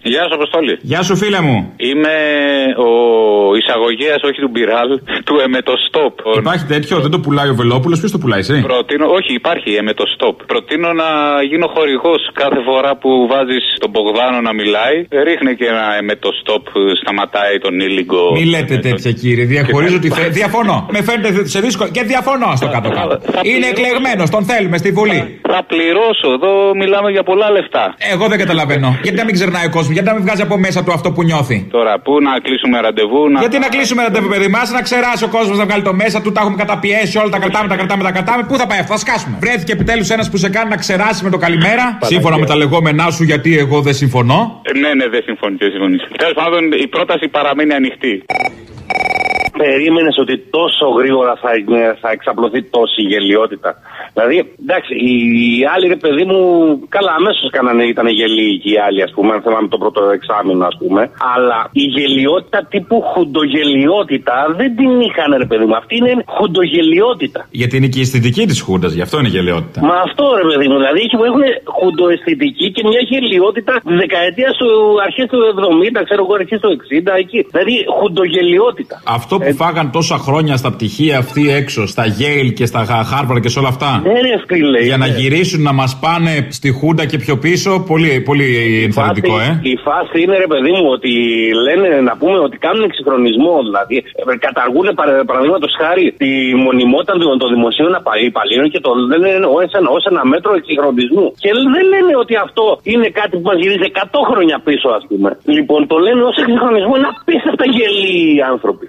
Γεια σου, Αποστόλη. Γεια σου, φίλε μου. Είμαι ο εισαγωγέας, όχι του Μπιράλ, του Εμετοστόπ. Υπάρχει τέτοιο, δεν το πουλάει ο Βελόπουλος, ποιος το πουλάει, εσύ? Όχι, υπάρχει Εμετοστόπ. Προτείνω να γίνω χορηγός κάθε φορά που βάζεις τον Μπογδάνο να μιλάει. Ρίχνε και ένα Εμετοστόπ, σταματάει τον ήλιγκο. Μη λέτε τέτοια, κύριε. Διαχωρίζω τη θέση. Διαφωνώ. Με φαίνεται σε δύσκολο και διαφωνώ στο κάτω-κάτω. Είναι εκλεγμένος, τον θέλουμε στη Βουλή. Θα πληρώσω, εδώ μιλάμε για πολλά λεφτά. Εγώ δεν καταλαβαίνω. Γιατί να μην ξερνάει ο κόσμος, γιατί να μην βγάζει από μέσα του αυτό που νιώθει. Τώρα, πού να κλείσουμε ραντεβού, Γιατί να κλείσουμε ραντεβού, παιδί μας, να ξεράσει ο κόσμος να βγάλει το μέσα του, τα έχουμε καταπιέσει όλα, τα κρατάμε. Πού θα πάει αυτό, θα σκάσουμε. Βρέθηκε επιτέλους ένας που σε κάνει να ξεράσει με το καλημέρα. Σύμφωνα με τα λεγόμενά σου, γιατί εγώ δεν συμφωνώ. Ναι, δεν συμφωνείς. Τέλος πάντων, η πρόταση παραμένει ανοιχτή. Περίμενες ότι τόσο γρήγορα θα εξαπλωθεί τόση γελιότητα? Δηλαδή, εντάξει, οι άλλοι, ρε παιδί μου, καλά, αμέσως ήταν γελοί και οι άλλοι, ας πούμε, αν θέλαμε το πρώτο εξάμηνο, ας πούμε. Αλλά η γελιότητα τύπου χουντογελιότητα δεν την είχαν, ρε παιδί μου. Αυτή είναι χουντογελιότητα. Γιατί είναι και η αισθητική της χούντας, γι' αυτό είναι γελιότητα. Μα αυτό, ρε παιδί μου, δηλαδή έχουν χουντοαισθητική και μια γελιότητα τη δεκαετία του αρχές του 70, ξέρω εγώ, αρχές του 60, εκεί. Δηλαδή, χουντογελιότητα. Αυτό που φάγαν τόσα χρόνια στα πτυχία αυτή έξω, στα Yale και στα Harvard και σε όλα αυτά. Για να γυρίσουν να μας πάνε στη Χούντα και πιο πίσω, πολύ ενθαρρυντικό, Η φάση είναι, ρε παιδί μου, ότι λένε να πούμε ότι κάνουν εξυγχρονισμό. Δηλαδή, καταργούν παραδείγματος χάρη τη μονιμότητα των δημοσίων υπαλλήλων και το λένε ως ένα μέτρο εξυγχρονισμού. Και δεν λένε ότι αυτό είναι κάτι που μας γυρίζει 100 χρόνια πίσω, ας πούμε. Λοιπόν, το λένε ως εξυγχρονισμό, είναι απίστευτα γελοί οι άνθρωποι.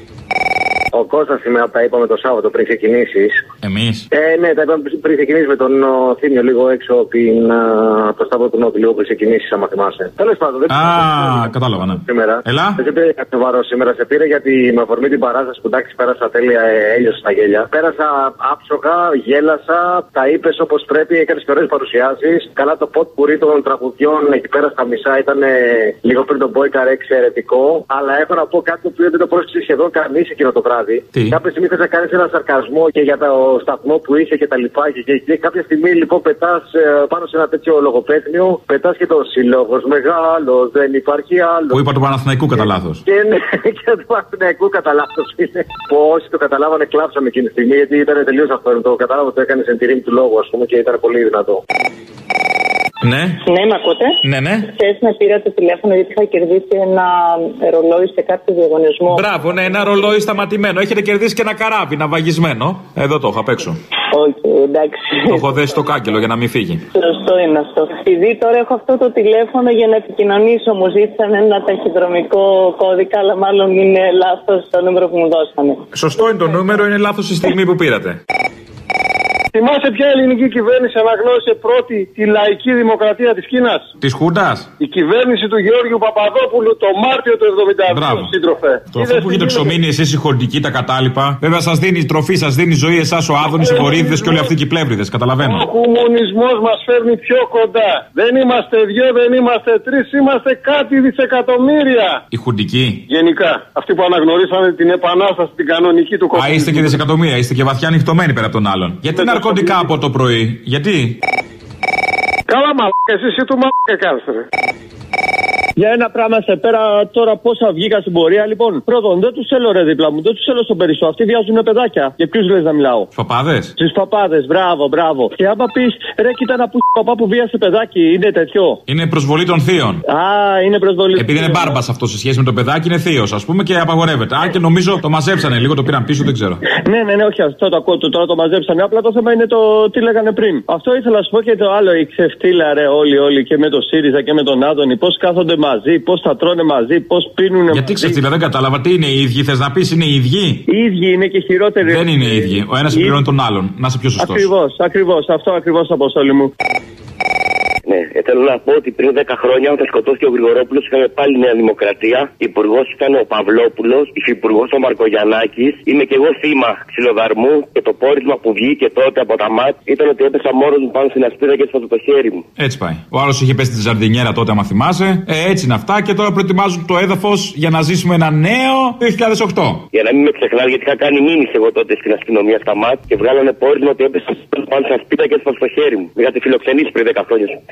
Ο Κώστας σήμερα τα είπαμε το Σάββατο πριν ξεκινήσεις. Εμείς? Ναι, τα είπαμε πριν ξεκινήσεις με τον Θήμιο λίγο έξω από το Σταύρο του Νότου, λίγο πριν ξεκινήσεις, άμα θυμάσαι. Τέλος πάντων, δεν κατάλαβα, ναι. Σήμερα. Έλα. Δεν σε πήρε κάποιο βάρος σήμερα, σε πήρε γιατί με αφορμή την παράσταση που εντάξει πέρασα τέλεια, έλειωσα στα γέλια. Πέρασα άψογα, γέλασα, τα είπες όπως πρέπει, έκανες και ωραίες παρουσιάσεις. Καλά το ποτ πουρί των τραγουδιών εκεί πέρα στα μισά ήταν λίγο πριν τον Μπόικαρ εξαιρετικό. Αλλά έχω να πω κάτι που δεν το πρόσεξε σχεδόν κανείς εκείνο το βράδυ. Κάποια στιγμή θες να κάνεις ένα σαρκασμό και για το σταθμό που είσαι και τα λοιπά. Και κάποια στιγμή λοιπόν πετάς πάνω σε ένα τέτοιο λογοπαίγνιο, πετάς και το σύλλογος μεγάλος, δεν υπάρχει άλλο. Που είπα του Παναθηναϊκού κατά λάθος. Και ναι, και του Παναθηναϊκού κατά λάθος είναι. Που όσοι το καταλάβανε κλάψαμε εκείνη τη στιγμή, γιατί ήταν τελείως αυτό. Το κατάλαβα, το έκανε εν τη ρήμη του λόγου, ας πούμε, και ήταν πολύ δυνατό. Ναι. Ναι, με ακούτε? Ναι. Χθες με πήρα το τηλέφωνο γιατί είχα κερδίσει ένα ρολόι σε κάποιο διαγωνισμό. Μπράβο, ναι, ένα ρολόι σταματημένο. Έχετε κερδίσει και ένα καράβι ναυαγισμένο. Εδώ το έχω απ' έξω. Όχι, εντάξει. Το έχω δέσει στο κάγκελο για να μην φύγει. Σωστό είναι αυτό. Επειδή τώρα έχω αυτό το τηλέφωνο για να επικοινωνήσω, μου ζήτησαν ένα ταχυδρομικό κώδικα, αλλά μάλλον είναι λάθος το νούμερο που μου δώσανε. Σωστό είναι το νούμερο, είναι λάθος η στιγμή που πήρατε. Θυμάσαι ποια ελληνική κυβέρνηση αναγνώρισε πρώτη τη λαϊκή δημοκρατία της Κίνας? Της Χούντας? Η κυβέρνηση του Γεώργιου Παπαδόπουλου το Μάρτιο του 1972. Σύντροφε. Το αφού που έχετε εξομείνει εσείς οι χορτικοί τα κατάλοιπα. Βέβαια σας δίνει τροφή, σας δίνει ζωή εσάς ο Άδωνης, οι βορείδες και όλοι αυτοί οι πλεύριδες. Καταλαβαίνω. Ο κομμουνισμός μας φέρνει πιο κοντά. Δεν είμαστε δυο, δεν είμαστε τρεις, είμαστε κάτι δισεκατομμύρια. Οι χουντικοί. Γενικά. Αυτοί που αναγνωρίσανε την επανάσταση, την κανονική του κομμουνισμού. Είστε και δισεκατομμύρια, είστε και βαθιά ανοιχτωμένοι πέρα από τον άλλον. Γιατί ναρκωτικά από το πρωί, γιατί? Καλά μαλάκα, εσύ του μαλάκα κάνεις ρε. Για ένα πράγμα σε πέρα τώρα πόσα βγήκα στην πορεία. Λοιπόν, πρώτον, δεν τους θέλω ρε δίπλα μου, δεν τους θέλω στον περισσό. Αυτοί βιάζουν παιδάκια. Για ποιους λες να μιλάω? Στους παπάδες. Στους παπάδες, μπράβο. Και άμα πεις ρε, κοίτα να πούς παπά που βίασε παιδάκι, είναι τέτοιο? Είναι προσβολή των θείων. Είναι προσβολή. Επειδή είναι μπάρμπας αυτό σε σχέση με το παιδάκι, είναι θείος, ας πούμε, και απαγορεύεται. Και νομίζω το μαζέψανε λίγο, το πήραν πίσω, δεν ξέρω. Ναι, όχι, αυτό το ακούω, τώρα το μαζέψανε. Απλά το θέμα είναι το τι λέγανε πριν. Αυτό ήθελα να σου πω και το άλλο. Η ξεφτύλα ρε, όλοι και με το ΣΥΡΙΖΑ και με τον Άδωνη, πώς κάθονται μαζί, πώς θα τρώνε μαζί, πώς πίνουν μαζί. Γιατί ξεφτύλα, δεν κατάλαβα. Τι είναι οι ίδιοι, θες να πεις είναι οι ίδιοι? Οι ίδιοι είναι και χειρότεροι. Δεν είναι οι ίδιοι. Ο ένας συμπληρώνει τον άλλον. Να είσαι πιο σωστός. Ακριβώς. Αυτό ακριβώς, Αποστόλη μου. Ναι, θέλω να πω ότι πριν 10 χρόνια, όταν σκοτώθηκε ο Γρηγορόπουλος, είχαμε πάλι Νέα Δημοκρατία. Υπουργός ήταν ο Παυλόπουλος, υφυπουργός ο Μαρκογιαννάκης. Είμαι και εγώ θύμα ξυλοδαρμού και το πόρισμα που βγήκε τότε από τα ΜΑΤ ήταν ότι έπεσα μόνος μου πάνω στην ασπίδα και έσφασα το χέρι μου. Έτσι πάει. Ο άλλος είχε πέσει στη ζαρδινιέρα τότε, άμα θυμάσαι. Έτσι είναι αυτά και τώρα προετοιμάζουν το έδαφος για να ζήσουμε ένα νέο 2008. Για να μην με ξεχνάτε, γιατί είχα κάνει μήνυση εγώ τότε στην αστυνομία στα ΜΑΤ και βγάλανε πόρισμα ότι έπεσα πάνω στην ασπίδα και έσφασα το χέρι μου. Με είχατε φιλοξενήσει πριν 10 χρόνια.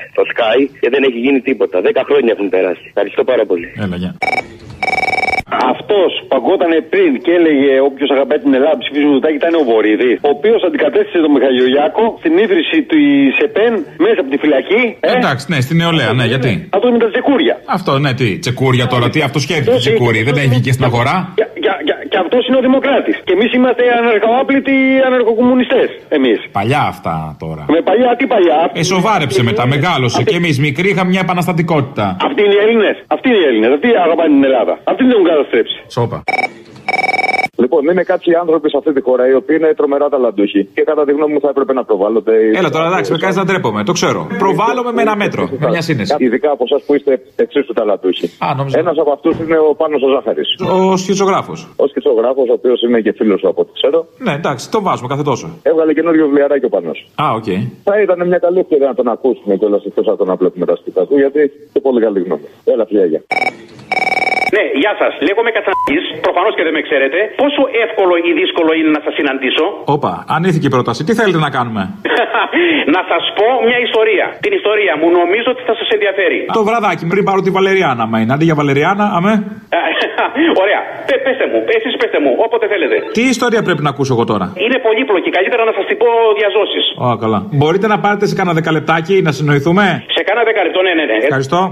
στο Sky και δεν έχει γίνει τίποτα. 10 χρόνια έχουν περάσει. Ευχαριστώ πάρα πολύ. Έλα, γεια. Αυτός που αγκότανε πριν και έλεγε όποιος αγαπάει την Ελλάδα ψηφίζει Μητσοτάκη ήταν ο Βορίδης, ο οποίος αντικατέστησε τον Μιχαλιολιάκο στην ίδρυση της ΕΠΕΝ μέσα από τη φυλακή. Εντάξει, ναι, στην νεολαία, ναι, γιατί. Αυτό είναι με τα τσεκούρια. Αυτό, ναι, τι, τσεκούρια τώρα, τι αυτοσχέδιο τσεκούρι, δεν έχει και στην αγορά. Και αυτός είναι ο Δημοκράτης. Και εμείς είμαστε αναρχοάπλητοι αναρχοκομμουνιστές. Εμείς. Παλιά αυτά τώρα. Με παλιά, τι παλιά. Σοβάρεψε μετά, μεγάλωσε. Και εμείς μικροί είχαμε μια επαναστατικότητα. Αυτοί είναι οι Έλληνες. Αυτοί είναι οι Έλληνες. Αυτοί αγαπάνε την Ελλάδα. Αυτοί δεν έχουν καταστρέψει. Σόπα. Λοιπόν, είναι κάποιοι άνθρωποι σε αυτή τη χώρα οι οποίοι είναι τρομερά ταλαντούχοι. Και κατά τη γνώμη μου θα έπρεπε να προβάλλονται. Έλα τώρα, εντάξει, με κάνει να ντρέπομαι, το ξέρω. Προβάλλομαι με ένα μέτρο, με μια σύνεση. Ειδικά από εσά που είστε εξίσου ταλαντούχοι. Ένας από αυτούς είναι ο Πάνος ο Ζάχαρης. Ο σχιζογράφος. Ο σχιζογράφος, ο οποίος είναι και φίλος από ό,τι ξέρω. Ναι, εντάξει, τον βάζουμε κάθε τόσο. Έβγαλε καινούριο βιβλιαράκι ο Πάνος. Α, οκ. Θα ήταν μια καλή ευκαιρία να τον ακούσουμε κιόλας εκτός από το να βλέπουμε τα σπίτι του, γιατί είναι πολύ καλή γνώμη. Έλα, φιλιά. Ναι, γεια σας. Λέγομαι Κατσανής, προφανώς και δεν με ξέρετε. Πόσο εύκολο ή δύσκολο είναι να σας συναντήσω? Όπα, ανήθηκε η πρόταση. Τι θέλετε να κάνουμε? Να σας πω μια ιστορία. Την ιστορία μου νομίζω ότι θα σας ενδιαφέρει. Το βραδάκι πριν πάρω τη Βαλεριάνα, μα είναι. Αντί για Βαλεριάνα, αμέ. Ωραία. Πέστε μου, εσείς πέστε μου, όποτε θέλετε. Τι ιστορία πρέπει να ακούσω εγώ τώρα? Είναι πολύπλοκη. Καλύτερα να σας την πω διαζώσεις. Ω, καλά. Μπορείτε να πάρετε σε κάνα 10 λεπτάκι να συνοηθούμε? Σε κάνα 10 λεπτό, ναι. Ευχαριστώ.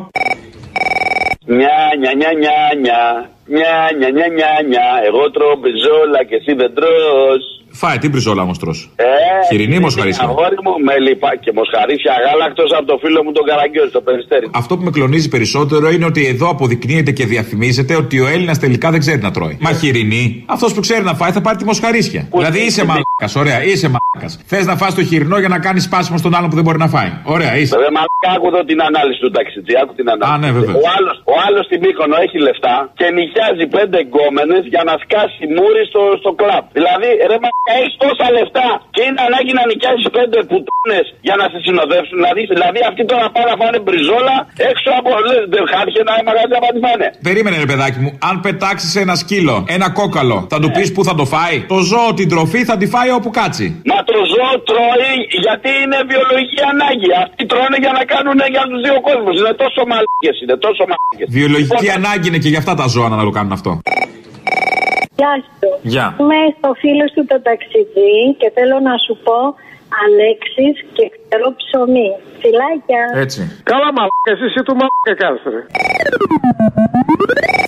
Νια, εγώ τρώω μπριζόλα και εσύ δεν τρως. Φάει, τι μπριζόλα όμως τρως? Χοιρινή μοσχαρίσια. Αγόρι μου με λιπά και μοσχαρίσια γάλακτος από το φίλο μου τον Καραγκιόζη, το Περιστέρι. Αυτό που με κλονίζει περισσότερο είναι ότι εδώ αποδεικνύεται και διαφημίζεται ότι ο Έλληνας τελικά δεν ξέρει να τρώει. Μα χοιρινή, αυτός που ξέρει να φάει θα πάρει τη μοσχαρίσια. Δηλαδή είσαι μαλάκας, ωραία, είσαι μαλάκας. Θες να φας το χοιρινό για να κάνεις σπάσιμο στον άλλον που δεν μπορεί να φάει. Ωραία, είσαι. Ρε μαλάκα, άκου εδώ την ανάλυση του ταξιτζή, άκου την ανάλυση. Α, ναι, βέβαια. Ο άλλος στην Μύκονο έχει λεφτά και νοικιάζει 5 γκόμενες για να σκάσει μούρι στο κλαμπ. Δηλαδή, ρε μαλάκα, έχεις τόσα λεφτά και είναι ανάγκη να νοικιάσει 5 πουτούνες για να σε συνοδεύσουν. Δηλαδή αυτοί τώρα πάνε να φάνε μπριζόλα έξω από χάρτια ένα μαγαζί να τη φάνε. Περίμενε, ρε παιδάκι μου, αν πετάξεις ένα σκύλο, ένα κόκαλο, θα του πεις πού θα το φάει? Το ζώο την τροφή θα τη φάει όπου κάτσει. Μα το ζώο τρώει γιατί είναι βιολογική ανάγκη. Αυτοί τρώνε για να κάνουν για τους δύο κόσμους. Είναι τόσο μαλάκες, είναι τόσο μαλάκες. Βιολογική ανάγκη είναι και για αυτά τα ζώα να το κάνουν αυτό. Γεια σου. Γεια. Είμαι στο φίλο του το ταξιδί και θέλω να σου πω Αλέξης και ξέρω ψωμί. Φιλάκια. Έτσι. Καλά μαλάκες, εσύ του μαλάκα κάστρε.